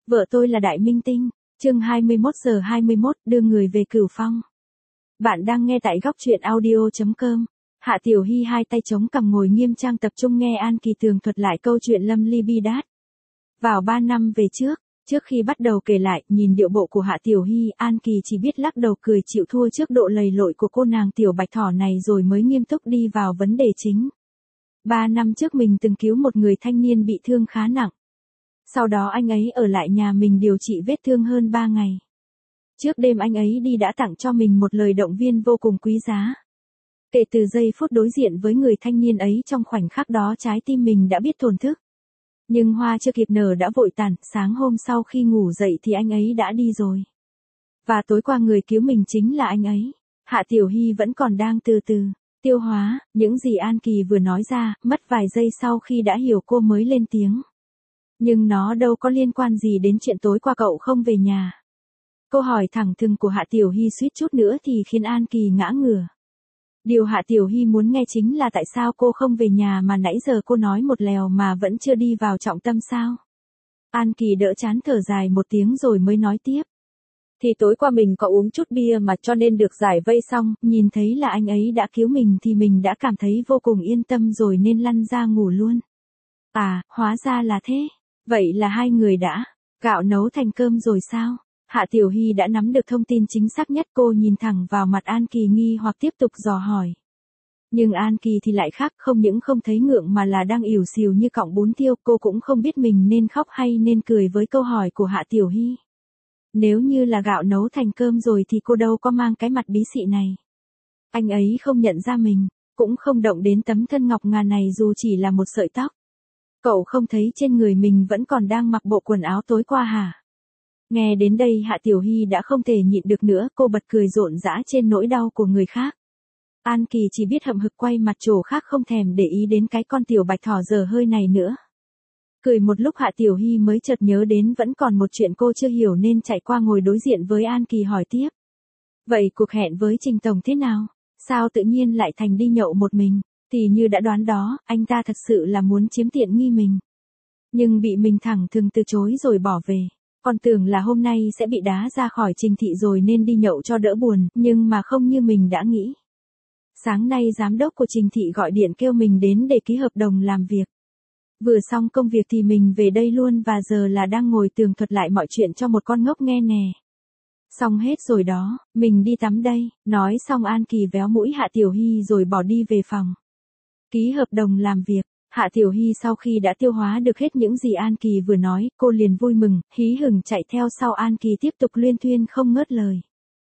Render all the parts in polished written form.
Vợ tôi là Đại Minh Tinh, chương 21:21 đưa người về Cửu Phong. Bạn đang nghe tại góc truyện audio.com. Hạ Tiểu Hy hai tay chống cằm ngồi nghiêm trang tập trung nghe An Kỳ tường thuật lại câu chuyện Lâm Ly Bi Đát. Vào 3 năm về trước khi bắt đầu kể lại, nhìn điệu bộ của Hạ Tiểu Hy, An Kỳ chỉ biết lắc đầu cười chịu thua trước độ lầy lội của cô nàng tiểu bạch thỏ này rồi mới nghiêm túc đi vào vấn đề chính. 3 năm trước mình từng cứu một người thanh niên bị thương khá nặng. Sau đó anh ấy ở lại nhà mình điều trị vết thương hơn 3 ngày. Trước đêm anh ấy đi đã tặng cho mình một lời động viên vô cùng quý giá. Kể từ giây phút đối diện với người thanh niên ấy, trong khoảnh khắc đó trái tim mình đã biết thổn thức. Nhưng hoa chưa kịp nở đã vội tàn, sáng hôm sau khi ngủ dậy thì anh ấy đã đi rồi. Và tối qua người cứu mình chính là anh ấy. Hạ Tiểu Hy vẫn còn đang từ từ tiêu hóa những gì An Kỳ vừa nói ra, mất vài giây sau khi đã hiểu cô mới lên tiếng. Nhưng nó đâu có liên quan gì đến chuyện tối qua cậu không về nhà. Câu hỏi thẳng thừng của Hạ Tiểu Hy suýt chút nữa thì khiến An Kỳ ngã ngửa. Điều Hạ Tiểu Hy muốn nghe chính là tại sao cô không về nhà mà nãy giờ cô nói một lèo mà vẫn chưa đi vào trọng tâm sao. An Kỳ đỡ chán thở dài một tiếng rồi mới nói tiếp. Thì tối qua mình có uống chút bia mà cho nên được giải vây xong, nhìn thấy là anh ấy đã cứu mình thì mình đã cảm thấy vô cùng yên tâm rồi nên lăn ra ngủ luôn. À, hóa ra là thế. Vậy là hai người đã gạo nấu thành cơm rồi sao? Hạ Tiểu Hy đã nắm được thông tin chính xác nhất, cô nhìn thẳng vào mặt An Kỳ nghi hoặc tiếp tục dò hỏi. Nhưng An Kỳ thì lại khác, không những không thấy ngượng mà là đang ỉu xìu như cọng bún tiêu, cô cũng không biết mình nên khóc hay nên cười với câu hỏi của Hạ Tiểu Hy. Nếu như là gạo nấu thành cơm rồi thì cô đâu có mang cái mặt bí xị này. Anh ấy không nhận ra mình, cũng không động đến tấm thân ngọc ngà này dù chỉ là một sợi tóc. Cậu không thấy trên người mình vẫn còn đang mặc bộ quần áo tối qua hả? Nghe đến đây Hạ Tiểu Hy đã không thể nhịn được nữa, cô bật cười rộn rã trên nỗi đau của người khác. An Kỳ chỉ biết hậm hực quay mặt chỗ khác, không thèm để ý đến cái con tiểu bạch thỏ dở hơi này nữa. Cười một lúc Hạ Tiểu Hy mới chợt nhớ đến vẫn còn một chuyện cô chưa hiểu nên chạy qua ngồi đối diện với An Kỳ hỏi tiếp. Vậy cuộc hẹn với Trình Tổng thế nào? Sao tự nhiên lại thành đi nhậu một mình? Thì như đã đoán đó, anh ta thật sự là muốn chiếm tiện nghi mình. Nhưng bị mình thẳng thừng từ chối rồi bỏ về. Còn tưởng là hôm nay sẽ bị đá ra khỏi Trình thị rồi nên đi nhậu cho đỡ buồn, nhưng mà không như mình đã nghĩ. Sáng nay giám đốc của Trình thị gọi điện kêu mình đến để ký hợp đồng làm việc. Vừa xong công việc thì mình về đây luôn và giờ là đang ngồi tường thuật lại mọi chuyện cho một con ngốc nghe nè. Xong hết rồi đó, mình đi tắm đây. Nói xong An Kỳ véo mũi Hạ Tiểu Hy rồi bỏ đi về phòng. Ký hợp đồng làm việc. Hạ Tiểu Hy sau khi đã tiêu hóa được hết những gì An Kỳ vừa nói, cô liền vui mừng, hí hửng chạy theo sau An Kỳ tiếp tục luyên thuyên không ngớt lời.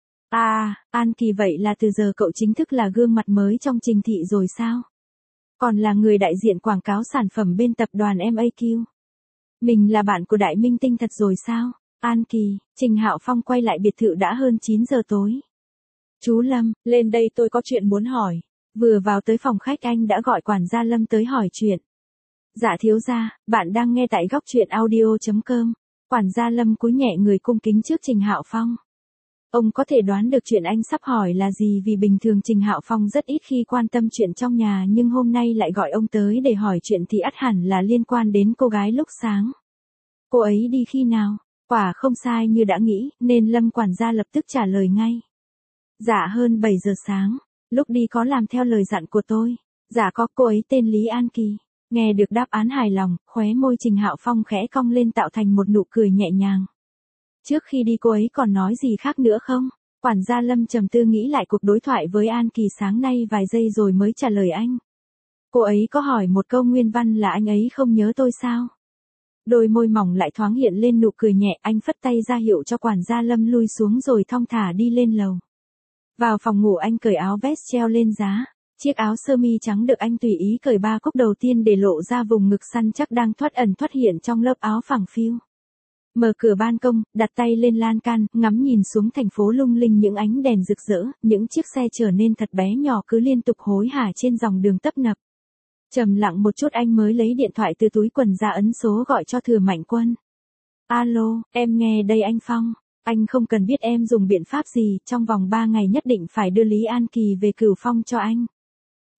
À, An Kỳ, vậy là từ giờ cậu chính thức là gương mặt mới trong Trình thị rồi sao? Còn là người đại diện quảng cáo sản phẩm bên tập đoàn MAQ. Mình là bạn của Đại Minh Tinh thật rồi sao? An Kỳ, Trình Hạo Phong quay lại biệt thự đã hơn 9 giờ tối. Chú Lâm, lên đây tôi có chuyện muốn hỏi. Vừa vào tới phòng khách anh đã gọi quản gia Lâm tới hỏi chuyện. Dạ thiếu gia, bạn đang nghe tại góc truyện audio.com. Quản gia Lâm cúi nhẹ người cung kính trước Trình Hạo Phong. Ông có thể đoán được chuyện anh sắp hỏi là gì vì bình thường Trình Hạo Phong rất ít khi quan tâm chuyện trong nhà nhưng hôm nay lại gọi ông tới để hỏi chuyện thì ắt hẳn là liên quan đến cô gái lúc sáng. Cô ấy đi khi nào? Quả không sai như đã nghĩ nên Lâm quản gia lập tức trả lời ngay. Dạ hơn 7 giờ sáng. Lúc đi có làm theo lời dặn của tôi. Dạ có, cô ấy tên Lý An Kỳ. Nghe được đáp án hài lòng, khóe môi Trình Hạo Phong khẽ cong lên tạo thành một nụ cười nhẹ nhàng. Trước khi đi cô ấy còn nói gì khác nữa không? Quản gia Lâm trầm tư nghĩ lại cuộc đối thoại với An Kỳ sáng nay vài giây rồi mới trả lời anh. Cô ấy có hỏi một câu nguyên văn là anh ấy không nhớ tôi sao? Đôi môi mỏng lại thoáng hiện lên nụ cười nhẹ, anh phất tay ra hiệu cho quản gia Lâm lui xuống rồi thong thả đi lên lầu. Vào phòng ngủ anh cởi áo vest treo lên giá. Chiếc áo sơ mi trắng được anh tùy ý cởi 3 cúc đầu tiên để lộ ra vùng ngực săn chắc đang thoát ẩn thoát hiện trong lớp áo phẳng phiu. Mở cửa ban công, đặt tay lên lan can, ngắm nhìn xuống thành phố lung linh những ánh đèn rực rỡ, những chiếc xe trở nên thật bé nhỏ cứ liên tục hối hả trên dòng đường tấp nập. Trầm lặng một chút anh mới lấy điện thoại từ túi quần ra ấn số gọi cho Thừa Mạnh Quân. Alo, em nghe đây anh Phong. Anh không cần biết em dùng biện pháp gì, trong vòng 3 ngày nhất định phải đưa Lý An Kỳ về Cửu Phong cho anh.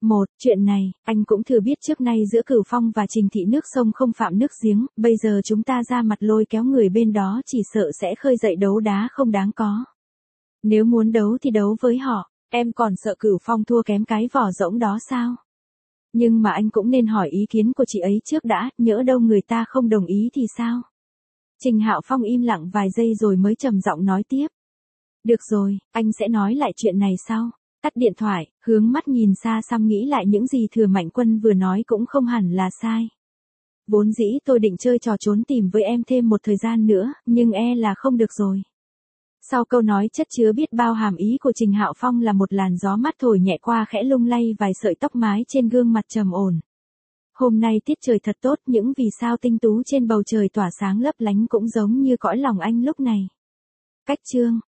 Chuyện này, anh cũng thừa biết trước nay giữa Cửu Phong và Trình Thị nước sông không phạm nước giếng, bây giờ chúng ta ra mặt lôi kéo người bên đó chỉ sợ sẽ khơi dậy đấu đá không đáng có. Nếu muốn đấu thì đấu với họ, em còn sợ Cửu Phong thua kém cái vỏ rỗng đó sao? Nhưng mà anh cũng nên hỏi ý kiến của chị ấy trước đã, nhỡ đâu người ta không đồng ý thì sao? Trình Hạo Phong im lặng vài giây rồi mới trầm giọng nói tiếp. Được rồi, anh sẽ nói lại chuyện này sau. Tắt điện thoại, hướng mắt nhìn xa xăm nghĩ lại những gì Thừa Mạnh Quân vừa nói cũng không hẳn là sai. Vốn dĩ tôi định chơi trò trốn tìm với em thêm một thời gian nữa, nhưng là không được rồi. Sau câu nói chất chứa biết bao hàm ý của Trình Hạo Phong là một làn gió mát thổi nhẹ qua khẽ lung lay vài sợi tóc mái trên gương mặt trầm ổn. Hôm nay tiết trời thật tốt, những vì sao tinh tú trên bầu trời tỏa sáng lấp lánh cũng giống như cõi lòng anh lúc này. Cách chương